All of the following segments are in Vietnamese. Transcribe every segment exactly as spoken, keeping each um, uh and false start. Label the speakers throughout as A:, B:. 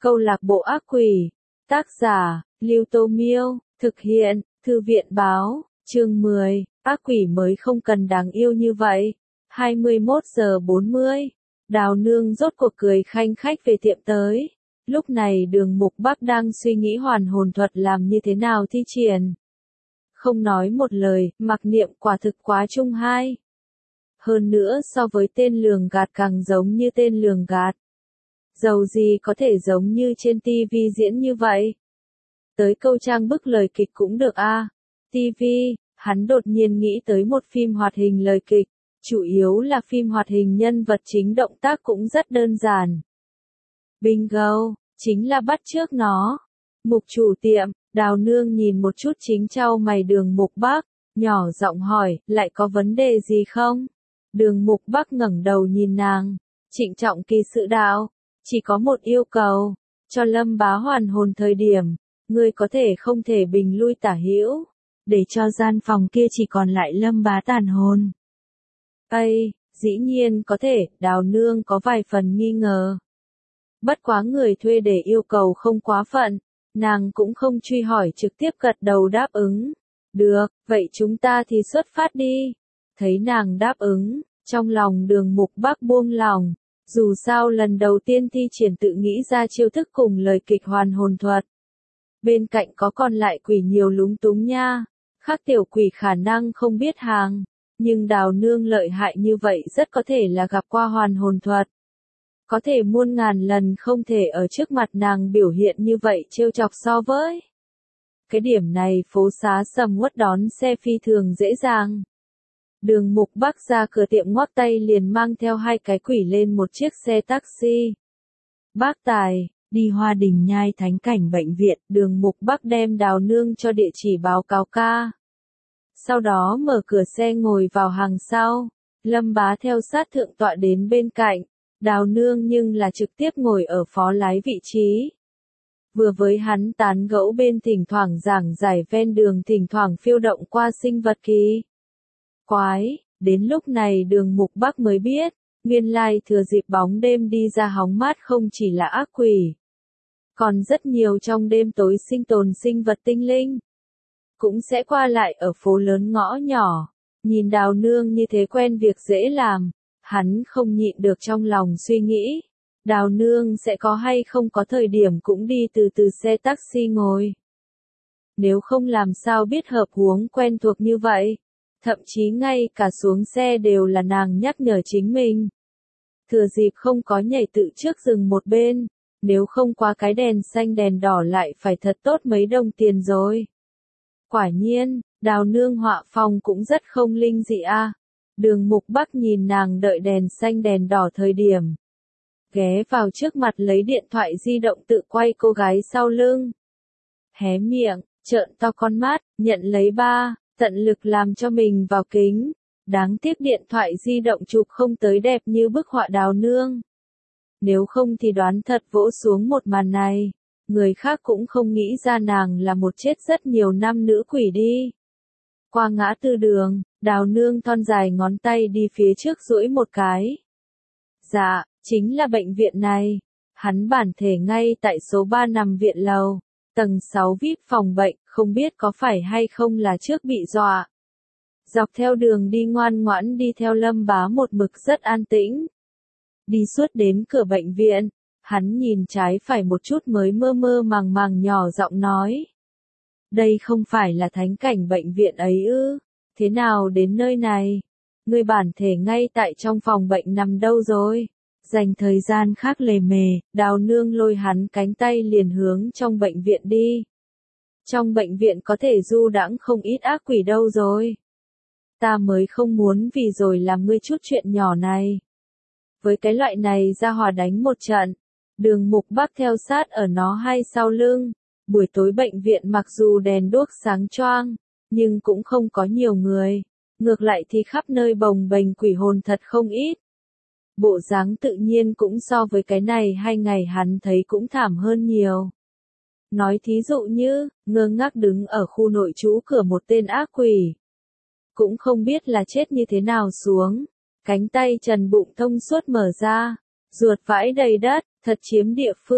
A: Câu lạc bộ ác quỷ. Tác giả, Lưu Tô Miêu. Thực hiện, Thư viện Báo. Chương mười. Ác quỷ mới không cần đáng yêu như vậy. hai mươi mốt giờ bốn mươi. Đào Nương rốt cuộc cười khanh khách về tiệm tới. Lúc này Đường Mục Bắc đang suy nghĩ hoàn hồn thuật làm như thế nào thi triển. Không nói một lời, mặc niệm quả thực quá trung hai. Hơn nữa so với tên lường gạt càng giống như tên lường gạt. Dầu gì có thể giống như trên tivi diễn như vậy. Tới câu trang bức lời kịch cũng được a. À. Tivi, hắn đột nhiên nghĩ tới một phim hoạt hình lời kịch, chủ yếu là phim hoạt hình nhân vật chính động tác cũng rất đơn giản. Bingo, chính là bắt chước nó. Mục chủ tiệm, Đào Nương nhìn một chút chính trao mày Đường Mục Bắc, nhỏ giọng hỏi, lại có vấn đề gì không? Đường Mục Bắc ngẩng đầu nhìn nàng, trịnh trọng kỳ sự đạo, chỉ có một yêu cầu, cho Lâm Bá hoàn hồn thời điểm, ngươi có thể không thể bình lui tả hữu, để cho gian phòng kia chỉ còn lại Lâm Bá tàn hồn. Ây, dĩ nhiên có thể, Đào Nương có vài phần nghi ngờ. Bất quá người thuê để yêu cầu không quá phận, nàng cũng không truy hỏi trực tiếp gật đầu đáp ứng. Được, vậy chúng ta thì xuất phát đi. Thấy nàng đáp ứng, trong lòng Đường Mục Bắc buông lòng, dù sao lần đầu tiên thi triển tự nghĩ ra chiêu thức cùng lời kịch hoàn hồn thuật. Bên cạnh có còn lại quỷ nhiều lúng túng nha, khác tiểu quỷ khả năng không biết hàng, nhưng Đào Nương lợi hại như vậy rất có thể là gặp qua hoàn hồn thuật. Có thể muôn ngàn lần không thể ở trước mặt nàng biểu hiện như vậy trêu chọc so với. Cái điểm này phố xá sầm uất đón xe phi thường dễ dàng. Đường Mục Bắc ra cửa tiệm ngoắc tay liền mang theo hai cái quỷ lên một chiếc xe taxi. Bác Tài, đi Hoa Đình Nhai Thánh Cảnh Bệnh viện, Đường Mục Bắc đem Đào Nương cho địa chỉ báo cáo ca. Sau đó mở cửa xe ngồi vào hàng sau, Lâm Bá theo sát thượng tọa đến bên cạnh, Đào Nương nhưng là trực tiếp ngồi ở phó lái vị trí. Vừa với hắn tán gẫu bên thỉnh thoảng giảng giải ven đường thỉnh thoảng phiêu động qua sinh vật kỳ quái, đến lúc này Đường Mục Bắc mới biết, nguyên lai thừa dịp bóng đêm đi ra hóng mát không chỉ là ác quỷ. Còn rất nhiều trong đêm tối sinh tồn sinh vật tinh linh. Cũng sẽ qua lại ở phố lớn ngõ nhỏ, nhìn Đào Nương như thế quen việc dễ làm, hắn không nhịn được trong lòng suy nghĩ. Đào Nương sẽ có hay không có thời điểm cũng đi từ từ xe taxi ngồi. Nếu không làm sao biết hợp huống quen thuộc như vậy. Thậm chí ngay cả xuống xe đều là nàng nhắc nhở chính mình. Thừa dịp không có nhảy tự trước dừng một bên, nếu không qua cái đèn xanh đèn đỏ lại phải thật tốt mấy đồng tiền rồi. Quả nhiên, Đào Nương họa phong cũng rất không linh dị a. À. Đường Mục Bắc nhìn nàng đợi đèn xanh đèn đỏ thời điểm. Ghé vào trước mặt lấy điện thoại di động tự quay cô gái sau lưng. Hé miệng, trợn to con mắt, nhận lấy ba. Tận lực làm cho mình vào kính, đáng tiếc điện thoại di động chụp không tới đẹp như bức họa Đào Nương. Nếu không thì đoán thật vỗ xuống một màn này, người khác cũng không nghĩ ra nàng là một chết rất nhiều năm nữ quỷ đi. Qua ngã tư đường, Đào Nương thon dài ngón tay đi phía trước duỗi một cái. Dạ, chính là bệnh viện này. Hắn bản thể ngay tại số ba nằm viện lầu. Tầng sáu vê i pê phòng bệnh, không biết có phải hay không là trước bị dọa. Dọc theo đường đi ngoan ngoãn đi theo Lâm Bá một mực rất an tĩnh. Đi suốt đến cửa bệnh viện, hắn nhìn trái phải một chút mới mơ mơ màng màng nhỏ giọng nói. Đây không phải là thánh cảnh bệnh viện ấy ư, thế nào đến nơi này? Người bản thể ngay tại trong phòng bệnh nằm đâu rồi? Dành thời gian khác lề mề, Đào Nương lôi hắn cánh tay liền hướng trong bệnh viện đi. Trong bệnh viện có thể du đãng không ít ác quỷ đâu rồi. Ta mới không muốn vì rồi làm ngươi chút chuyện nhỏ này. Với cái loại này ra hòa đánh một trận. Đường Mục Bắc theo sát ở nó hai sau lưng. Buổi tối bệnh viện mặc dù đèn đuốc sáng choang, nhưng cũng không có nhiều người. Ngược lại thì khắp nơi bồng bềnh quỷ hồn thật không ít. Bộ dáng tự nhiên cũng so với cái này hai ngày hắn thấy cũng thảm hơn nhiều. Nói thí dụ như, ngơ ngác đứng ở khu nội trú cửa một tên ác quỷ. Cũng không biết là chết như thế nào xuống. Cánh tay trần bụng thông suốt mở ra, ruột vãi đầy đất, thật chiếm địa phương.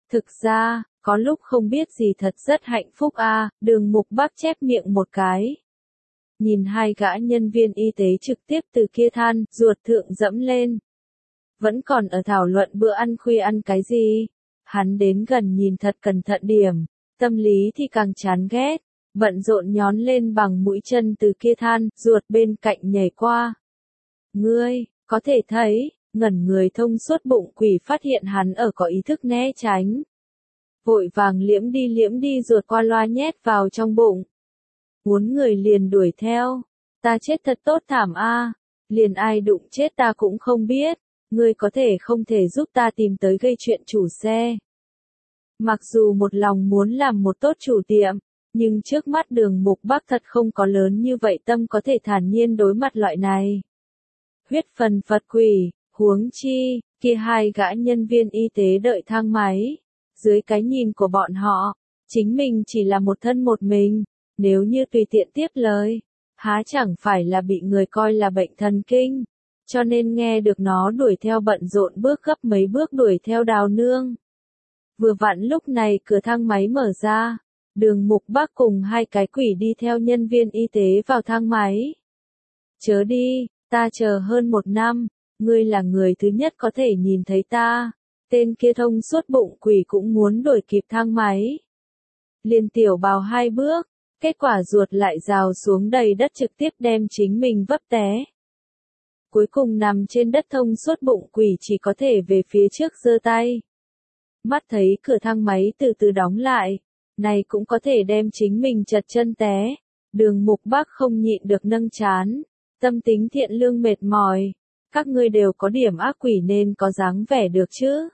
A: Thực ra, có lúc không biết gì thật rất hạnh phúc a, à, Đường Mục Bắc chép miệng một cái. Nhìn hai gã nhân viên y tế trực tiếp từ kia than, ruột thượng dẫm lên. Vẫn còn ở thảo luận bữa ăn khuya ăn cái gì. Hắn đến gần nhìn thật cẩn thận điểm, tâm lý thì càng chán ghét, bận rộn nhón lên bằng mũi chân từ kia than, ruột bên cạnh nhảy qua. Ngươi, có thể thấy, ngẩn người thông suốt bụng quỷ phát hiện hắn ở có ý thức né tránh. Vội vàng liễm đi liễm đi ruột qua loa nhét vào trong bụng. Muốn người liền đuổi theo, ta chết thật tốt thảm a, liền ai đụng chết ta cũng không biết, ngươi có thể không thể giúp ta tìm tới gây chuyện chủ xe. Mặc dù một lòng muốn làm một tốt chủ tiệm, nhưng trước mắt Đường Mục Bắc thật không có lớn như vậy tâm có thể thản nhiên đối mặt loại này. Huyết phần Phật quỷ, huống chi, kia hai gã nhân viên y tế đợi thang máy. Dưới cái nhìn của bọn họ, chính mình chỉ là một thân một mình, nếu như tùy tiện tiếp lời, há chẳng phải là bị người coi là bệnh thần kinh, cho nên nghe được nó đuổi theo bận rộn bước gấp mấy bước đuổi theo Đào Nương. Vừa vặn lúc này cửa thang máy mở ra, Đường Mục Bắc cùng hai cái quỷ đi theo nhân viên y tế vào thang máy. Chớ đi, ta chờ hơn một năm, ngươi là người thứ nhất có thể nhìn thấy ta. Tên kia thông suốt bụng quỷ cũng muốn đuổi kịp thang máy. Liên tiểu bào hai bước, kết quả ruột lại rào xuống đầy đất trực tiếp đem chính mình vấp té. Cuối cùng nằm trên đất thông suốt bụng quỷ chỉ có thể về phía trước giơ tay. Mắt thấy cửa thang máy từ từ đóng lại, này cũng có thể đem chính mình chật chân té. Đường Mục Bắc không nhịn được nâng trán, tâm tính thiện lương mệt mỏi. Các ngươi đều có điểm ác quỷ nên có dáng vẻ được chứ.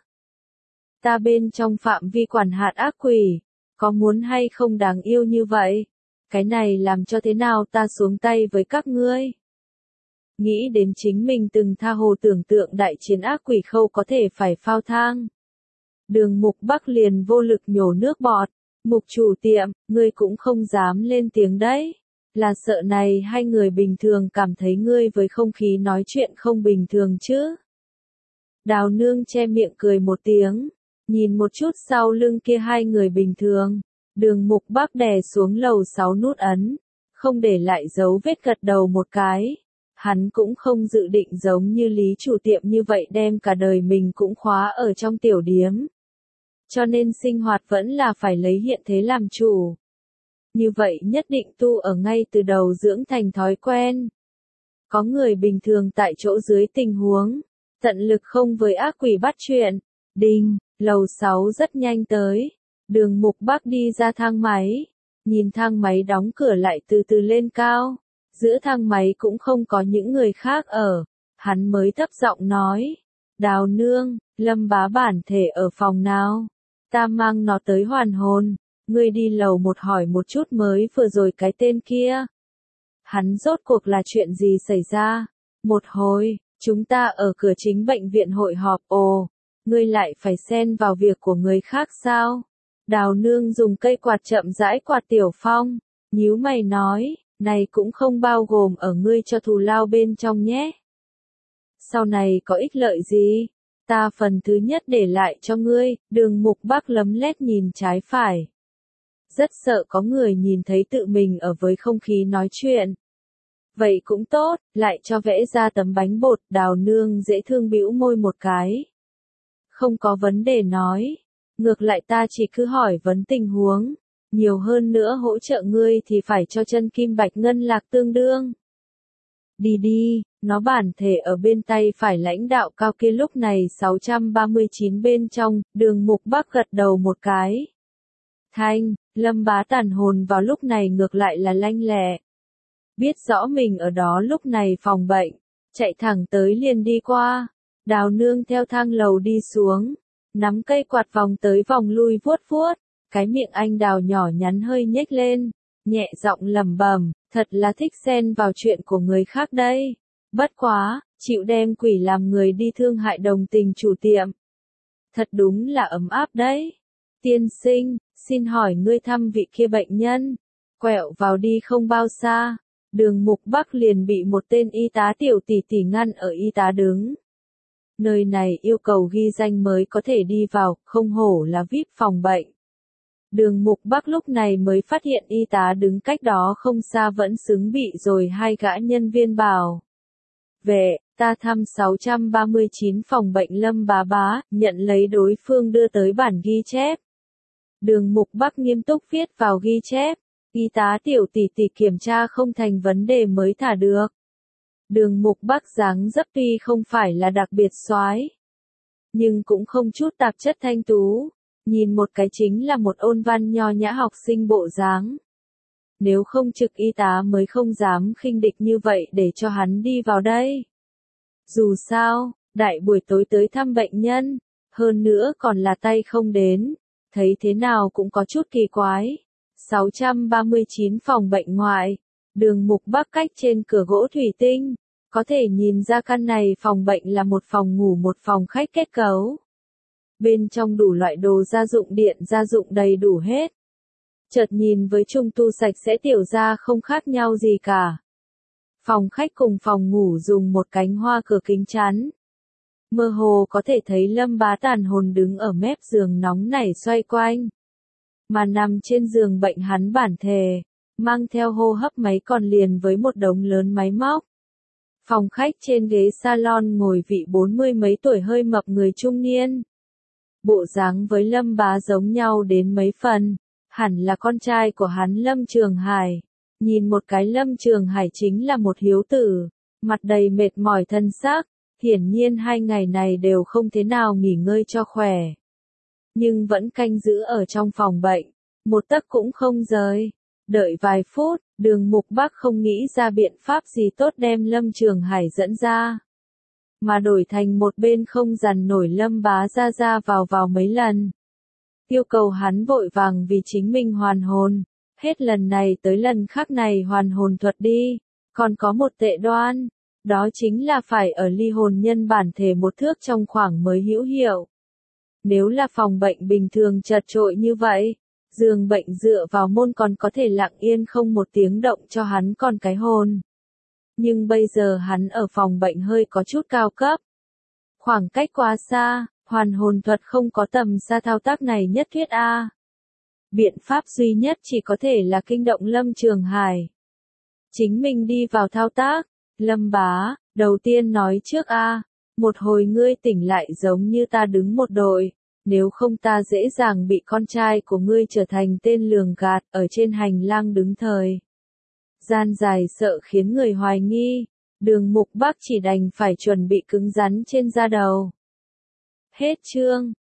A: Ta bên trong phạm vi quản hạt ác quỷ, có muốn hay không đáng yêu như vậy? Cái này làm cho thế nào ta xuống tay với các ngươi? Nghĩ đến chính mình từng tha hồ tưởng tượng đại chiến ác quỷ khâu có thể phải phao thang. Đường Mục Bắc liền vô lực nhổ nước bọt. Mục chủ tiệm, ngươi cũng không dám lên tiếng đấy. Là sợ này hai người bình thường cảm thấy ngươi với không khí nói chuyện không bình thường chứ. Đào Nương che miệng cười một tiếng. Nhìn một chút sau lưng kia hai người bình thường, Đường Mục Bắc đè xuống lầu sáu nút ấn, không để lại dấu vết gật đầu một cái. Hắn cũng không dự định giống như Lý chủ tiệm như vậy đem cả đời mình cũng khóa ở trong tiểu điếm. Cho nên sinh hoạt vẫn là phải lấy hiện thế làm chủ. Như vậy nhất định tu ở ngay từ đầu dưỡng thành thói quen. Có người bình thường tại chỗ dưới tình huống, tận lực không với ác quỷ bắt chuyện. Đinh, lầu sáu rất nhanh tới. Đường Mục Bắc đi ra thang máy. Nhìn thang máy đóng cửa lại từ từ lên cao. Giữa thang máy cũng không có những người khác ở. Hắn mới thấp giọng nói. Đào Nương, Lâm Bá bản thể ở phòng nào? Ta mang nó tới hoàn hồn. Ngươi đi lầu một hỏi một chút mới vừa rồi cái tên kia. Hắn rốt cuộc là chuyện gì xảy ra? Một hồi, chúng ta ở cửa chính bệnh viện hội họp. Ồ, ngươi lại phải xen vào việc của người khác sao? Đào Nương dùng cây quạt chậm rãi quạt Tiểu Phong, nhíu mày nói, này cũng không bao gồm ở ngươi cho thù lao bên trong nhé. Sau này có ích lợi gì? Ta phần thứ nhất để lại cho ngươi. Đường Mục Bắc lấm lét nhìn trái phải. Rất sợ có người nhìn thấy tự mình ở với không khí nói chuyện. Vậy cũng tốt, lại cho vẽ ra tấm bánh bột. Đào Nương dễ thương bĩu môi một cái. Không có vấn đề nói. Ngược lại ta chỉ cứ hỏi vấn tình huống. Nhiều hơn nữa hỗ trợ ngươi thì phải cho chân kim bạch ngân lạc tương đương. Đi đi, nó bản thể ở bên tay phải lãnh đạo cao kia lúc này sáu trăm ba mươi chín bên trong. Đường Mục Bắc gật đầu một cái. Thanh, Lâm Bá tàn hồn vào lúc này ngược lại là lanh lẹ. Biết rõ mình ở đó lúc này phòng bệnh, chạy thẳng tới liền đi qua. Đào Nương theo thang lầu đi xuống, nắm cây quạt vòng tới vòng lui vuốt vuốt, cái miệng anh đào nhỏ nhắn hơi nhếch lên, nhẹ giọng lẩm bẩm, thật là thích xen vào chuyện của người khác đây. Bất quá, chịu đem quỷ làm người đi thương hại đồng tình chủ tiệm. Thật đúng là ấm áp đấy. Tiên sinh, xin hỏi ngươi thăm vị kia bệnh nhân. Quẹo vào đi không bao xa, Đường Mục Bắc liền bị một tên y tá tiểu tỷ tỷ ngăn ở y tá đứng. Nơi này yêu cầu ghi danh mới có thể đi vào, không hổ là vi ai pi phòng bệnh. Đường Mục Bắc lúc này mới phát hiện y tá đứng cách đó không xa vẫn xứng bị rồi hai gã nhân viên bảo vệ, ta thăm sáu trăm ba mươi chín phòng bệnh Lâm Bá Bá, nhận lấy đối phương đưa tới bản ghi chép. Đường Mục Bắc nghiêm túc viết vào ghi chép, y tá Tiểu tỷ tỷ kiểm tra không thành vấn đề mới thả được. Đường Mục Bắc dáng dấp tuy không phải là đặc biệt soái, nhưng cũng không chút tạp chất thanh tú, nhìn một cái chính là một ôn văn nho nhã học sinh bộ dáng. Nếu không trực y tá mới không dám khinh địch như vậy để cho hắn đi vào đây. Dù sao, đại buổi tối tới thăm bệnh nhân, hơn nữa còn là tay không đến, thấy thế nào cũng có chút kỳ quái. sáu trăm ba mươi chín phòng bệnh ngoại, Đường Mục Bắc cách trên cửa gỗ thủy tinh, có thể nhìn ra căn này phòng bệnh là một phòng ngủ một phòng khách kết cấu. Bên trong đủ loại đồ gia dụng điện gia dụng đầy đủ hết. Chợt nhìn với trung tu sạch sẽ tiểu ra không khác nhau gì cả. Phòng khách cùng phòng ngủ dùng một cánh hoa cửa kính chắn. Mơ hồ có thể thấy Lâm Bá tàn hồn đứng ở mép giường nóng nảy xoay quanh. Mà nằm trên giường bệnh hắn bản thề, mang theo hô hấp máy còn liền với một đống lớn máy móc. Phòng khách trên ghế salon ngồi vị bốn mươi mấy tuổi hơi mập người trung niên. Bộ dáng với Lâm Bá giống nhau đến mấy phần, hẳn là con trai của hắn Lâm Trường Hải. Nhìn một cái Lâm Trường Hải chính là một hiếu tử, mặt đầy mệt mỏi thân xác, hiển nhiên hai ngày này đều không thế nào nghỉ ngơi cho khỏe. Nhưng vẫn canh giữ ở trong phòng bệnh, một tấc cũng không rời. Đợi vài phút, Đường Mục Bắc không nghĩ ra biện pháp gì tốt đem Lâm Trường Hải dẫn ra. Mà đổi thành một bên không dằn nổi Lâm Bá ra ra vào vào mấy lần. Yêu cầu hắn vội vàng vì chính mình hoàn hồn. Hết lần này tới lần khác này hoàn hồn thuật đi. Còn có một tệ đoan. Đó chính là phải ở ly hồn nhân bản thể một thước trong khoảng mới hữu hiệu. Nếu là phòng bệnh bình thường chật trội như vậy, giường bệnh dựa vào môn còn có thể lặng yên không một tiếng động cho hắn còn cái hồn. Nhưng bây giờ hắn ở phòng bệnh hơi có chút cao cấp. Khoảng cách quá xa, hoàn hồn thuật không có tầm xa thao tác này nhất thiết a. Biện pháp duy nhất chỉ có thể là kinh động Lâm Trường Hải. Chính mình đi vào thao tác, Lâm Bá, đầu tiên nói trước a, một hồi ngươi tỉnh lại giống như ta đứng một đội, nếu không ta dễ dàng bị con trai của ngươi trở thành tên lường gạt ở trên hành lang đứng thời. Gian dài sợ khiến người hoài nghi, Đường Mục Bắc chỉ đành phải chuẩn bị cứng rắn trên da đầu. Hết chương.